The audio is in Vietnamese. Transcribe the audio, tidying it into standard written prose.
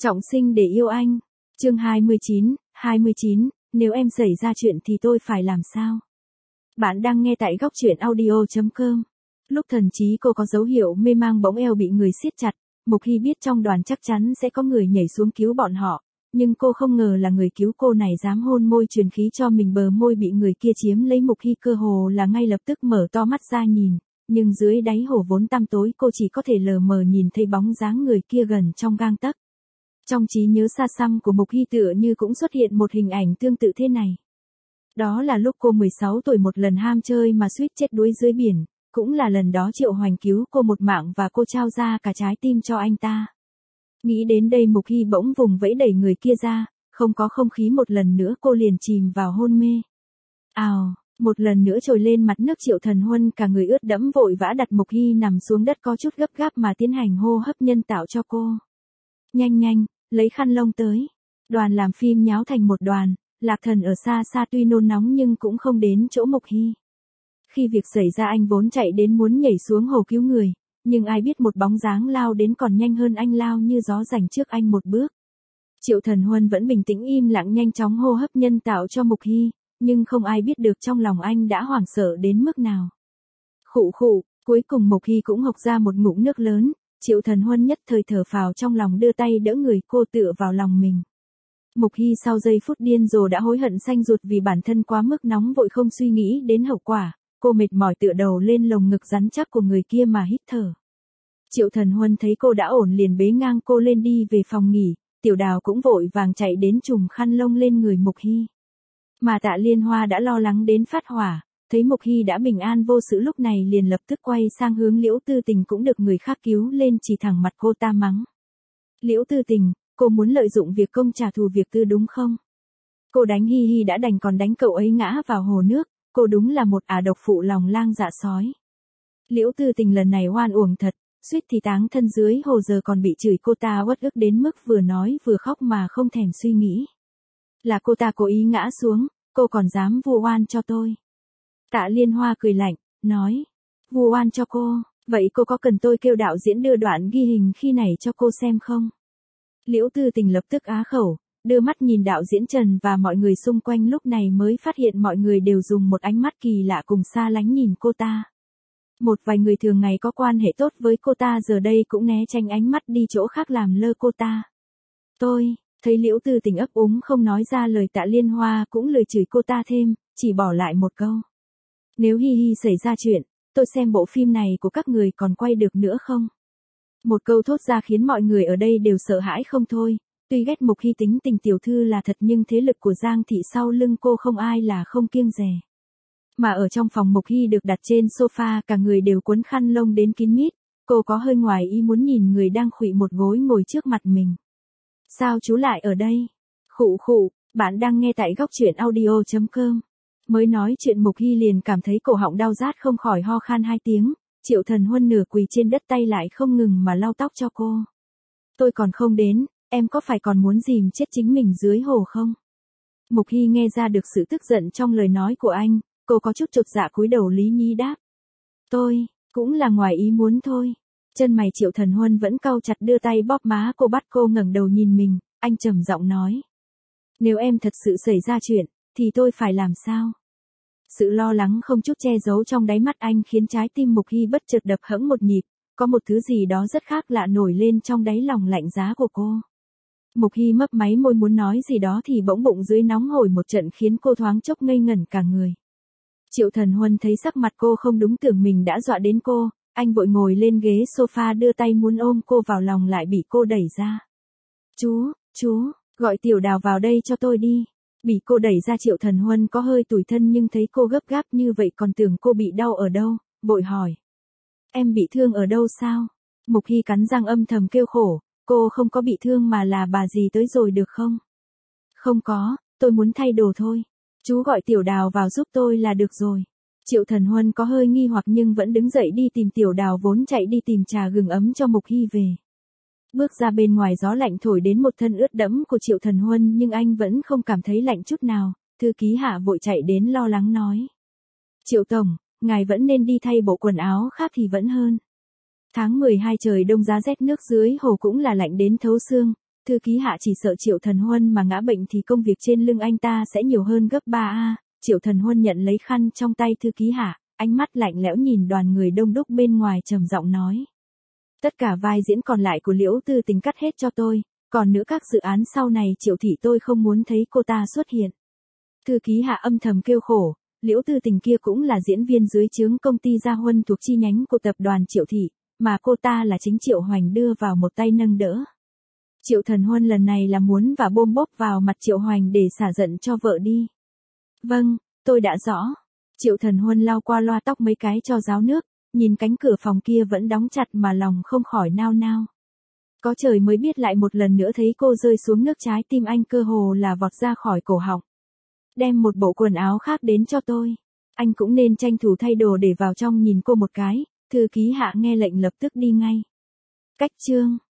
Trọng sinh để yêu anh. Chương 29, nếu em xảy ra chuyện thì tôi phải làm sao? Bạn đang nghe tại góc truyện audio.com. Lúc thần trí cô có dấu hiệu mê mang bỗng eo bị người siết chặt, Mục Hy biết trong đoàn chắc chắn sẽ có người nhảy xuống cứu bọn họ, nhưng cô không ngờ là người cứu cô này dám hôn môi truyền khí cho mình, bờ môi bị người kia chiếm lấy. Mục Hy cơ hồ là ngay lập tức mở to mắt ra nhìn, nhưng dưới đáy hồ vốn tăm tối cô chỉ có thể lờ mờ nhìn thấy bóng dáng người kia gần trong gang tấc. Trong trí nhớ xa xăm của Mục Hy tựa như cũng xuất hiện một hình ảnh tương tự thế này. Đó là lúc cô 16 tuổi một lần ham chơi mà suýt chết đuối dưới biển, cũng là lần đó Triệu Hoành cứu cô một mạng và cô trao ra cả trái tim cho anh ta. Nghĩ đến đây Mục Hy bỗng vùng vẫy đẩy người kia ra, không có không khí một lần nữa cô liền chìm vào hôn mê. Ào, một lần nữa trồi lên mặt nước Triệu Thần Huân cả người ướt đẫm vội vã đặt Mục Hy nằm xuống đất có chút gấp gáp mà tiến hành hô hấp nhân tạo cho cô. Nhanh, lấy khăn lông tới. Đoàn làm phim nháo thành một đoàn, Lạc Thần ở xa xa tuy nôn nóng nhưng cũng không đến chỗ Mục Hy. Khi việc xảy ra anh vốn chạy đến muốn nhảy xuống hồ cứu người, nhưng ai biết một bóng dáng lao đến còn nhanh hơn anh, lao như gió giành trước anh một bước. Triệu Thần Huân vẫn bình tĩnh im lặng nhanh chóng hô hấp nhân tạo cho Mục Hy, nhưng không ai biết được trong lòng anh đã hoảng sợ đến mức nào. Khụ, cuối cùng Mục Hy cũng hộc ra một ngụm nước lớn. Triệu Thần Huân nhất thời thở phào trong lòng đưa tay đỡ người cô tựa vào lòng mình. Mục Hy sau giây phút điên rồ đã hối hận xanh ruột vì bản thân quá mức nóng vội không suy nghĩ đến hậu quả, cô mệt mỏi tựa đầu lên lồng ngực rắn chắc của người kia mà hít thở. Triệu Thần Huân thấy cô đã ổn liền bế ngang cô lên đi về phòng nghỉ, Tiểu Đào cũng vội vàng chạy đến trùm khăn lông lên người Mục Hy. Mà Tạ Liên Hoa đã lo lắng đến phát hỏa. Thấy Mục Hy đã bình an vô sự lúc này liền lập tức quay sang hướng Liễu Tư Tình cũng được người khác cứu lên chỉ thẳng mặt cô ta mắng. Liễu Tư Tình, cô muốn lợi dụng việc công trả thù việc tư đúng không? Cô đánh Hi Hi đã đành còn đánh cậu ấy ngã vào hồ nước, cô đúng là một ả độc phụ lòng lang dạ sói. Liễu Tư Tình lần này oan uổng thật, suýt thì táng thân dưới hồ giờ còn bị chửi cô ta uất ức đến mức vừa nói vừa khóc mà không thèm suy nghĩ. Là cô ta cố ý ngã xuống, cô còn dám vu oan cho tôi. Tạ Liên Hoa cười lạnh, nói, vu oan cho cô, vậy cô có cần tôi kêu đạo diễn đưa đoạn ghi hình khi này cho cô xem không? Liễu Tư Tình lập tức á khẩu, đưa mắt nhìn đạo diễn Trần và mọi người xung quanh lúc này mới phát hiện mọi người đều dùng một ánh mắt kỳ lạ cùng xa lánh nhìn cô ta. Một vài người thường ngày có quan hệ tốt với cô ta giờ đây cũng né tránh ánh mắt đi chỗ khác làm lơ cô ta. Tôi, thấy Liễu Tư Tình ấp úng không nói ra lời, Tạ Liên Hoa cũng lời chửi cô ta thêm, chỉ bỏ lại một câu. Nếu Hi Hi xảy ra chuyện, tôi xem bộ phim này của các người còn quay được nữa không? Một câu thốt ra khiến mọi người ở đây đều sợ hãi không thôi, tuy ghét Mục Hy tính tình tiểu thư là thật nhưng thế lực của Giang thị sau lưng cô không ai là không kiêng dè. Mà ở trong phòng Mục Hy được đặt trên sofa cả người đều quấn khăn lông đến kín mít, cô có hơi ngoài ý muốn nhìn người đang khuỵu một gối ngồi trước mặt mình. Sao chú lại ở đây? Khụ, bạn đang nghe tại góc truyện audio.com. Mới nói chuyện Mục Hy liền cảm thấy cổ họng đau rát không khỏi ho khan 2 tiếng, Triệu Thần Huân nửa quỳ trên đất tay lại không ngừng mà lau tóc cho cô. Tôi còn không đến, em có phải còn muốn dìm chết chính mình dưới hồ không? Mục Hy nghe ra được sự tức giận trong lời nói của anh, cô có chút chột dạ cúi đầu lý nhí đáp. Tôi, cũng là ngoài ý muốn thôi. Chân mày Triệu Thần Huân vẫn cau chặt đưa tay bóp má cô bắt cô ngẩng đầu nhìn mình, anh trầm giọng nói. Nếu em thật sự xảy ra chuyện, thì tôi phải làm sao? Sự lo lắng không chút che giấu trong đáy mắt anh khiến trái tim Mục Hy bất chợt đập hẫng một nhịp, có một thứ gì đó rất khác lạ nổi lên trong đáy lòng lạnh giá của cô. Mục Hy mấp máy môi muốn nói gì đó thì bỗng bụng dưới nóng hổi một trận khiến cô thoáng chốc ngây ngẩn cả người. Triệu Thần Huân thấy sắc mặt cô không đúng tưởng mình đã dọa đến cô, anh vội ngồi lên ghế sofa đưa tay muốn ôm cô vào lòng lại bị cô đẩy ra. Chú, gọi Tiểu Đào vào đây cho tôi đi. Bị cô đẩy ra Triệu Thần Huân có hơi tủi thân nhưng thấy cô gấp gáp như vậy còn tưởng cô bị đau ở đâu, vội hỏi. Em bị thương ở đâu sao? Mục Hy cắn răng âm thầm kêu khổ, cô không có bị thương mà là bà dì tới rồi được không? Không có, tôi muốn thay đồ thôi. Chú gọi Tiểu Đào vào giúp tôi là được rồi. Triệu Thần Huân có hơi nghi hoặc nhưng vẫn đứng dậy đi tìm Tiểu Đào vốn chạy đi tìm trà gừng ấm cho Mục Hy về. Bước ra bên ngoài gió lạnh thổi đến một thân ướt đẫm của Triệu Thần Huân nhưng anh vẫn không cảm thấy lạnh chút nào, thư ký Hạ vội chạy đến lo lắng nói. Triệu Tổng, ngài vẫn nên đi thay bộ quần áo khác thì vẫn hơn. Tháng 12 trời đông giá rét nước dưới hồ cũng là lạnh đến thấu xương, Thư ký Hạ chỉ sợ Triệu Thần Huân mà ngã bệnh thì công việc trên lưng anh ta sẽ nhiều hơn gấp 3A. Triệu Thần Huân nhận lấy khăn trong tay thư ký Hạ, ánh mắt lạnh lẽo nhìn đoàn người đông đúc bên ngoài trầm giọng nói. Tất cả vai diễn còn lại của Liễu Tư Tình cắt hết cho tôi, còn nữa các dự án sau này Triệu thị tôi không muốn thấy cô ta xuất hiện. Thư ký Hạ âm thầm kêu khổ, Liễu Tư Tình kia cũng là diễn viên dưới trướng công ty Gia Huân thuộc chi nhánh của tập đoàn Triệu thị, mà cô ta là chính Triệu Hoành đưa vào một tay nâng đỡ. Triệu Thần Huân lần này là muốn và bôm bốp vào mặt Triệu Hoành để xả giận cho vợ đi. Vâng, tôi đã rõ. Triệu Thần Huân lau qua loa tóc mấy cái cho ráo nước, nhìn cánh cửa phòng kia vẫn đóng chặt mà lòng không khỏi nao nao. Có trời mới biết lại một lần nữa thấy cô rơi xuống nước, trái tim anh cơ hồ là vọt ra khỏi cổ họng. Đem một bộ quần áo khác đến cho tôi. Anh cũng nên tranh thủ thay đồ để vào trong nhìn cô một cái. Thư ký Hạ nghe lệnh lập tức đi ngay. Cách chương